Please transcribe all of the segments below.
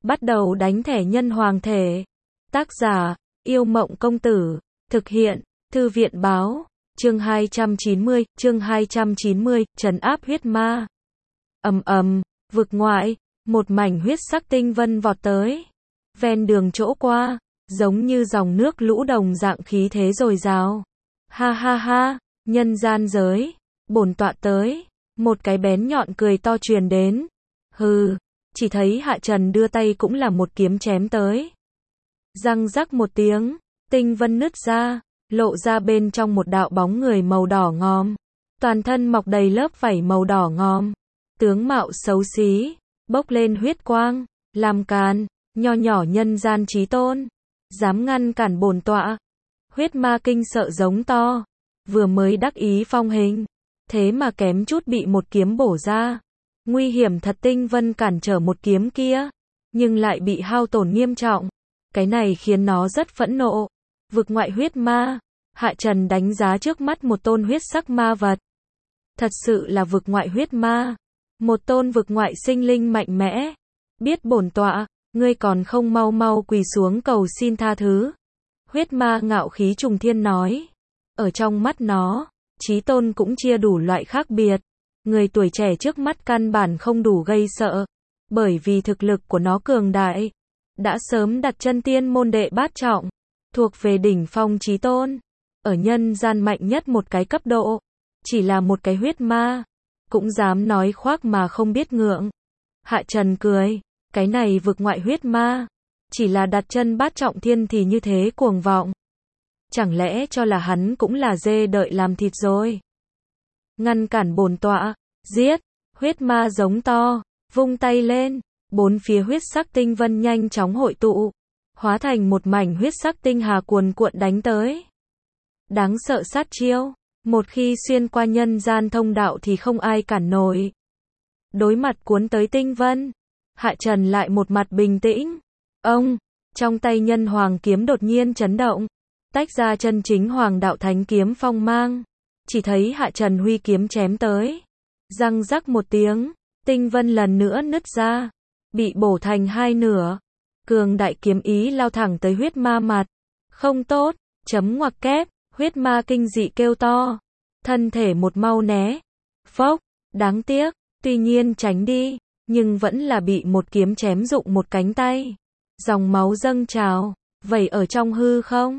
Bắt đầu đánh thẻ nhân hoàng thể. Tác giả, Yêu Mộng Công Tử. Thực hiện, Thư viện báo. Chương 290, trấn áp huyết ma. Ầm ầm, vực ngoại, một mảnh huyết sắc tinh vân vọt tới. Ven đường chỗ qua, giống như dòng nước lũ đồng dạng khí thế dồi dào. Ha ha ha, nhân gian giới, bổn tọa tới. Một cái bén nhọn cười to truyền đến. Hừ, chỉ thấy Hạ Trần đưa tay cũng là một kiếm chém tới. Răng rắc một tiếng, tinh vân nứt ra, lộ ra bên trong một đạo bóng người màu đỏ ngòm. Toàn thân mọc đầy lớp vảy màu đỏ ngòm. Tướng mạo xấu xí, bốc lên huyết quang, làm càn, nho nhỏ nhân gian chí tôn. Dám ngăn cản bổn tọa. Huyết ma kinh sợ giống to. Vừa mới đắc ý phong hình. Thế mà kém chút bị một kiếm bổ ra. Nguy hiểm thật, tinh vân cản trở một kiếm kia. Nhưng lại bị hao tổn nghiêm trọng. Cái này khiến nó rất phẫn nộ. Vực ngoại huyết ma. Hạ Trần đánh giá trước mắt một tôn huyết sắc ma vật. Thật sự là vực ngoại huyết ma. Một tôn vực ngoại sinh linh mạnh mẽ. Biết bổn tọa, ngươi còn không mau mau quỳ xuống cầu xin tha thứ. Huyết ma ngạo khí trùng thiên nói. Ở trong mắt nó, chí tôn cũng chia đủ loại khác biệt. Người tuổi trẻ trước mắt căn bản không đủ gây sợ. Bởi vì thực lực của nó cường đại. Đã sớm đặt chân tiên môn đệ bát trọng. Thuộc về đỉnh phong chí tôn. Ở nhân gian mạnh nhất một cái cấp độ. Chỉ là một cái huyết ma. Cũng dám nói khoác mà không biết ngượng. Hạ Trần cười. Cái này vực ngoại huyết ma. Chỉ là đặt chân bát trọng thiên thì như thế cuồng vọng. Chẳng lẽ cho là hắn cũng là dê đợi làm thịt rồi. Ngăn cản bổn tọa. Giết. Huyết ma giống to. Vung tay lên. Bốn phía huyết sắc tinh vân nhanh chóng hội tụ. Hóa thành một mảnh huyết sắc tinh hà cuồn cuộn đánh tới. Đáng sợ sát chiêu. Một khi xuyên qua nhân gian thông đạo thì không ai cản nổi. Đối mặt cuốn tới tinh vân. Hạ Trần lại một mặt bình tĩnh. Ông, trong tay nhân hoàng kiếm đột nhiên chấn động. Tách ra chân chính hoàng đạo thánh kiếm phong mang. Chỉ thấy Hạ Trần huy kiếm chém tới. Răng rắc một tiếng, tinh vân lần nữa nứt ra. Bị bổ thành hai nửa. Cường đại kiếm ý lao thẳng tới huyết ma mặt. Không tốt, chấm ngoặc kép, huyết ma kinh dị kêu to. Thân thể một mau né. Phốc, đáng tiếc, tuy nhiên tránh đi. Nhưng vẫn là bị một kiếm chém rụng một cánh tay. Dòng máu dâng trào, vẩy ở trong hư không.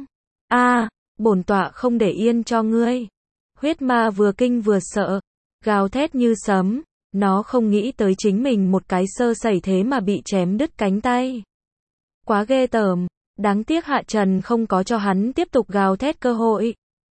Bổn tọa không để yên cho ngươi. Huyết ma vừa kinh vừa sợ, gào thét như sấm. Nó không nghĩ tới chính mình một cái sơ sẩy thế mà bị chém đứt cánh tay. Quá ghê tởm, đáng tiếc Hạ Trần không có cho hắn tiếp tục gào thét cơ hội.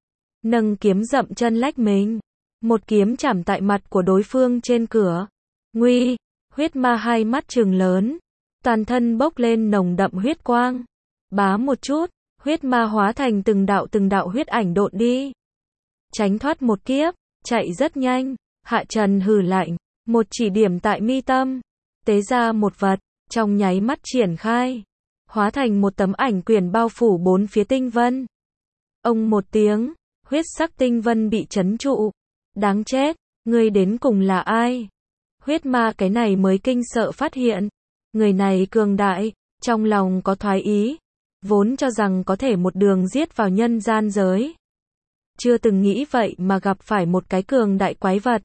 Nâng kiếm dậm chân lách mình. Một kiếm chảm tại mặt của đối phương trên cửa. Nguy! Huyết ma hai mắt trừng lớn. Toàn thân bốc lên nồng đậm huyết quang. Bá một chút, huyết ma hóa thành từng đạo huyết ảnh độn đi. Tránh thoát một kiếp, chạy rất nhanh. Hạ Trần hừ lạnh, một chỉ điểm tại mi tâm. Tế ra một vật, trong nháy mắt triển khai. Hóa thành một tấm ảnh quyển bao phủ bốn phía tinh vân. Ông một tiếng, huyết sắc tinh vân bị trấn trụ. Đáng chết, ngươi đến cùng là ai? Huyết ma cái này mới kinh sợ phát hiện. Người này cường đại, trong lòng có thoái ý. Vốn cho rằng có thể một đường giết vào nhân gian giới. Chưa từng nghĩ vậy mà gặp phải một cái cường đại quái vật.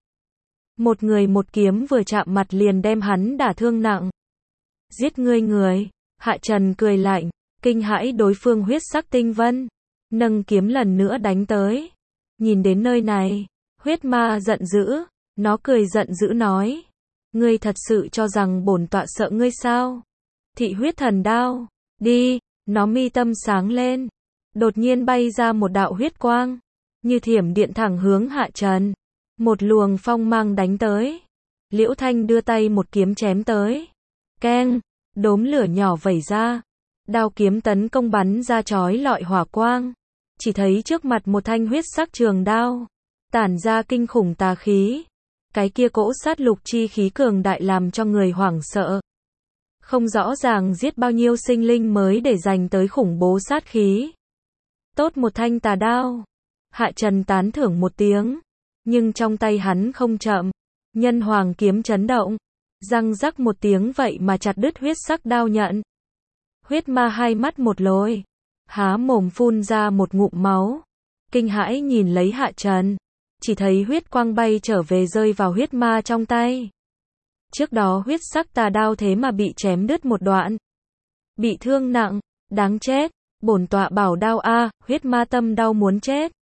Một người một kiếm vừa chạm mặt liền đem hắn đả thương nặng. Giết ngươi người. Hạ Trần cười lạnh, kinh hãi đối phương huyết sắc tinh vân. Nâng kiếm lần nữa đánh tới. Nhìn đến nơi này, huyết ma giận dữ. Nó cười giận dữ nói. Ngươi thật sự cho rằng bổn tọa sợ ngươi sao? Thị huyết thần đao. Đi, nó mi tâm sáng lên. Đột nhiên bay ra một đạo huyết quang. Như thiểm điện thẳng hướng Hạ Trần. Một luồng phong mang đánh tới. Liễu Thanh đưa tay một kiếm chém tới. Keng, đốm lửa nhỏ vẩy ra. Đao kiếm tấn công bắn ra chói lọi hỏa quang. Chỉ thấy trước mặt một thanh huyết sắc trường đao. Tản ra kinh khủng tà khí. Cái kia cỗ sát lục chi khí cường đại làm cho người hoảng sợ. Không rõ ràng giết bao nhiêu sinh linh mới để dành tới khủng bố sát khí. Tốt một thanh tà đao. Hạ Trần tán thưởng một tiếng. Nhưng trong tay hắn không chậm. Nhân hoàng kiếm chấn động. răng rắc một tiếng vậy mà chặt đứt huyết sắc đao nhận. Huyết ma hai mắt một lồi, há mồm phun ra một ngụm máu, kinh hãi nhìn lấy Hạ Trần, chỉ thấy huyết quang bay trở về rơi vào huyết ma trong tay. Trước đó huyết sắc tà đao thế mà bị chém đứt một đoạn, bị thương nặng, đáng chết, bổn tọa bảo đao a, huyết ma tâm đau muốn chết.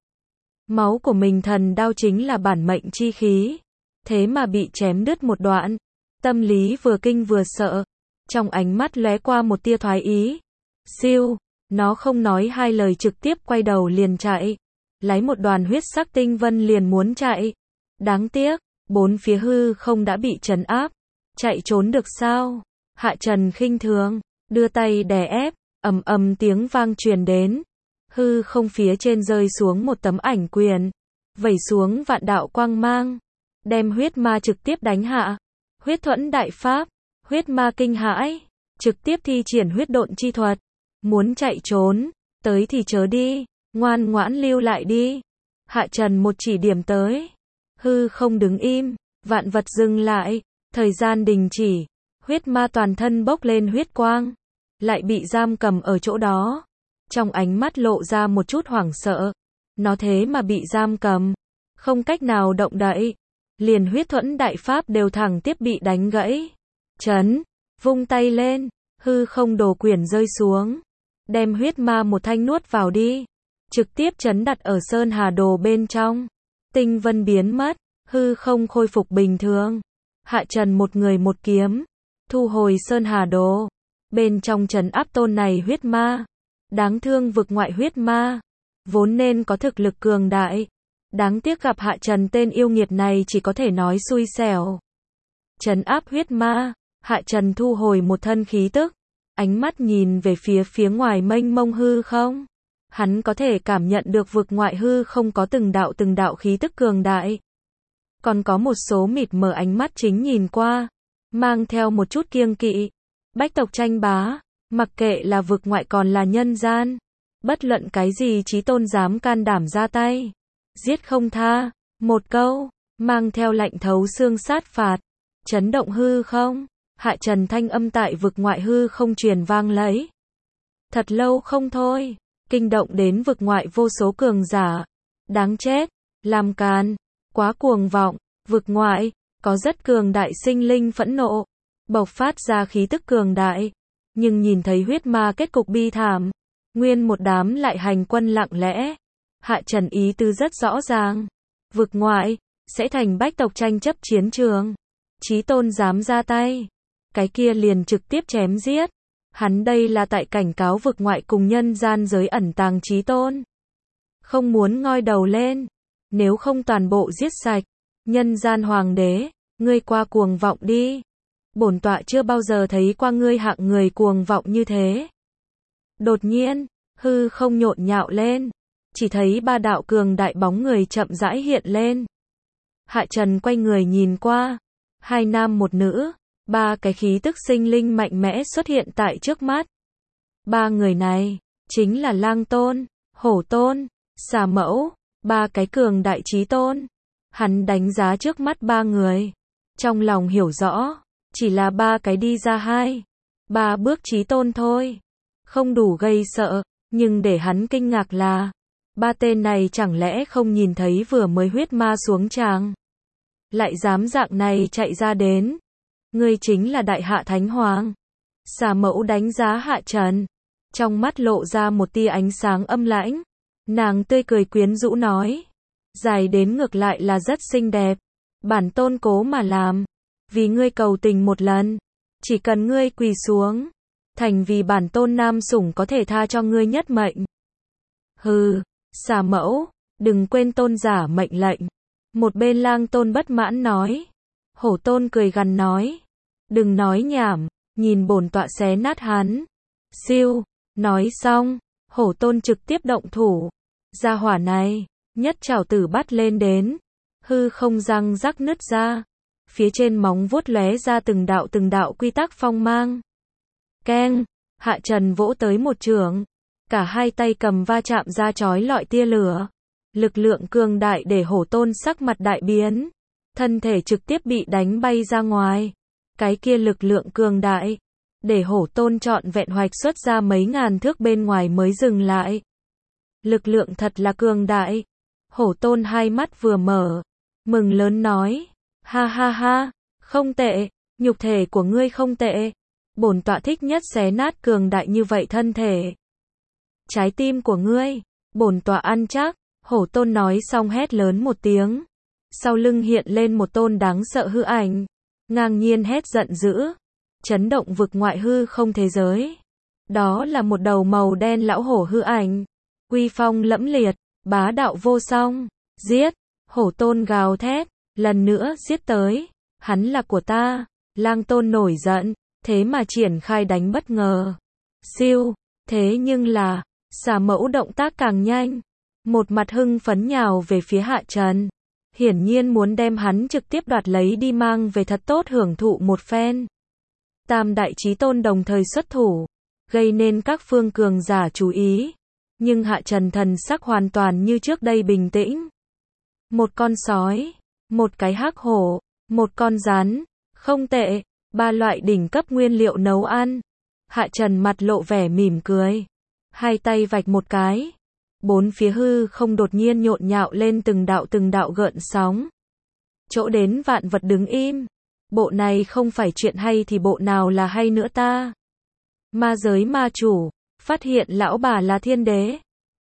Máu của mình thần đao chính là bản mệnh chi khí, thế mà bị chém đứt một đoạn, tâm lý vừa kinh vừa sợ, trong ánh mắt lóe qua một tia thoái ý. Siêu, nó không nói hai lời trực tiếp quay đầu liền chạy, lấy một đoàn huyết sắc tinh vân liền muốn chạy. Đáng tiếc, bốn phía hư không đã bị trấn áp, chạy trốn được sao? Hạ Trần khinh thường, đưa tay đè ép, ầm ầm tiếng vang truyền đến. Hư không phía trên rơi xuống một tấm ảnh quyền, vẩy xuống vạn đạo quang mang, đem huyết ma trực tiếp đánh hạ. Huyết thuẫn đại pháp, huyết ma kinh hãi, trực tiếp thi triển huyết độn chi thuật, muốn chạy trốn, tới thì chớ đi, ngoan ngoãn lưu lại đi. Hạ Trần một chỉ điểm tới, hư không đứng im, vạn vật dừng lại, thời gian đình chỉ, huyết ma toàn thân bốc lên huyết quang, lại bị giam cầm ở chỗ đó. Trong ánh mắt lộ ra một chút hoảng sợ, nó thế mà bị giam cầm, không cách nào động đậy, liền huyết thuẫn đại pháp đều thẳng tiếp bị đánh gãy. Chấn, vung tay lên, hư không đồ quyển rơi xuống, đem huyết ma một thanh nuốt vào đi, trực tiếp chấn đặt ở sơn hà đồ bên trong. Tinh vân biến mất, hư không khôi phục bình thường. Hạ Trần một người một kiếm, thu hồi sơn hà đồ, bên trong trấn áp tôn này huyết ma. Đáng thương vực ngoại huyết ma, vốn nên có thực lực cường đại, đáng tiếc gặp Hạ Trần tên yêu nghiệt này chỉ có thể nói xui xẻo. Trấn áp huyết ma, Hạ Trần thu hồi một thân khí tức, ánh mắt nhìn về phía ngoài mênh mông hư không. Hắn có thể cảm nhận được vực ngoại hư không có từng đạo khí tức cường đại. Còn có một số mịt mờ ánh mắt chính nhìn qua, mang theo một chút kiêng kỵ. Bách tộc tranh bá, mặc kệ là vực ngoại còn là nhân gian, bất luận cái gì chí tôn dám can đảm ra tay, giết không tha. Một câu, mang theo lạnh thấu xương sát phạt, chấn động hư không. Hạ Trần thanh âm tại vực ngoại hư không truyền vang lấy. Thật lâu không thôi, kinh động đến vực ngoại vô số cường giả. Đáng chết, làm càn, quá cuồng vọng. Vực ngoại, có rất cường đại sinh linh phẫn nộ, bộc phát ra khí tức cường đại. Nhưng nhìn thấy huyết ma kết cục bi thảm, nguyên một đám lại hành quân lặng lẽ. Hạ Trần ý tư rất rõ ràng, vực ngoại sẽ thành bách tộc tranh chấp chiến trường, chí tôn dám ra tay, cái kia liền trực tiếp chém giết. Hắn đây là tại cảnh cáo vực ngoại cùng nhân gian giới ẩn tàng chí tôn, không muốn ngoi đầu lên, nếu không toàn bộ giết sạch. Nhân gian hoàng đế, ngươi qua cuồng vọng đi. Bổn tọa chưa bao giờ thấy qua ngươi hạng người cuồng vọng như thế. Đột nhiên, hư không nhộn nhạo lên, chỉ thấy ba đạo cường đại bóng người chậm rãi hiện lên. Hạ Trần quay người nhìn qua, hai nam một nữ, ba cái khí tức sinh linh mạnh mẽ xuất hiện tại trước mắt. Ba người này, chính là Lang Tôn, Hổ Tôn, Xà Mẫu, ba cái cường đại chí tôn. Hắn đánh giá trước mắt ba người, trong lòng hiểu rõ, chỉ là ba cái đi ra ba bước chí tôn thôi, không đủ gây sợ, nhưng để hắn kinh ngạc là, ba tên này chẳng lẽ không nhìn thấy vừa mới huyết ma xuống tràng, lại dám dạng này chạy ra đến. Ngươi chính là Đại Hạ Thánh Hoàng. Xà Mẫu đánh giá Hạ Trần, trong mắt lộ ra một tia ánh sáng âm lãnh, nàng tươi cười quyến rũ nói, dài đến ngược lại là rất xinh đẹp, bản tôn cố mà làm, vì ngươi cầu tình một lần, chỉ cần ngươi quỳ xuống, thành vì bản tôn nam sủng có thể tha cho ngươi nhất mệnh. Hừ, Xà Mẫu, đừng quên tôn giả mệnh lệnh. Một bên Lang Tôn bất mãn nói. Hổ Tôn cười gằn nói, đừng nói nhảm, nhìn bổn tọa xé nát hắn. Siêu, nói xong, Hổ Tôn trực tiếp động thủ. Gia hỏa này, nhất trảo tử bắt lên đến, hư không răng rắc nứt ra, phía trên móng vuốt lóe ra từng đạo quy tắc phong mang. Keng, Hạ Trần vỗ tới một chưởng, cả hai tay cầm va chạm ra chói lọi tia lửa. Lực lượng cường đại để Hổ Tôn sắc mặt đại biến, thân thể trực tiếp bị đánh bay ra ngoài. Cái kia lực lượng cường đại, để hổ tôn trọn vẹn hoạch xuất ra mấy ngàn thước bên ngoài mới dừng lại. Lực lượng thật là cường đại. Hổ tôn hai mắt vừa mở, mừng lớn nói, ha ha ha, không tệ, nhục thể của ngươi không tệ. Bổn tọa thích nhất xé nát cường đại như vậy thân thể. Trái tim của ngươi, bổn tọa ăn chắc. Hổ tôn nói xong hét lớn một tiếng. Sau lưng hiện lên một tôn đáng sợ hư ảnh, ngang nhiên hét giận dữ, chấn động vực ngoại hư không thế giới. Đó là một đầu màu đen lão hổ hư ảnh, uy phong lẫm liệt, bá đạo vô song. Giết! Hổ tôn gào thét, lần nữa giết tới. Hắn là của ta. Lang tôn nổi giận, thế mà triển khai đánh bất ngờ. Siêu! Thế nhưng là, xà mẫu động tác càng nhanh, một mặt hưng phấn nhào về phía Hạ Trần. Hiển nhiên muốn đem hắn trực tiếp đoạt lấy đi mang về thật tốt hưởng thụ một phen. Tam đại chí tôn đồng thời xuất thủ, gây nên các phương cường giả chú ý. Nhưng Hạ Trần thần sắc hoàn toàn như trước đây bình tĩnh. Một con sói, một cái hắc hổ, một con rắn, không tệ, ba loại đỉnh cấp nguyên liệu nấu ăn. Hạ Trần mặt lộ vẻ mỉm cười, hai tay vạch một cái. Bốn phía hư không đột nhiên nhộn nhạo lên từng đạo gợn sóng. Chỗ đến vạn vật đứng im. Bộ này không phải chuyện hay thì bộ nào là hay nữa ta? Ma giới ma chủ, phát hiện lão bà là thiên đế.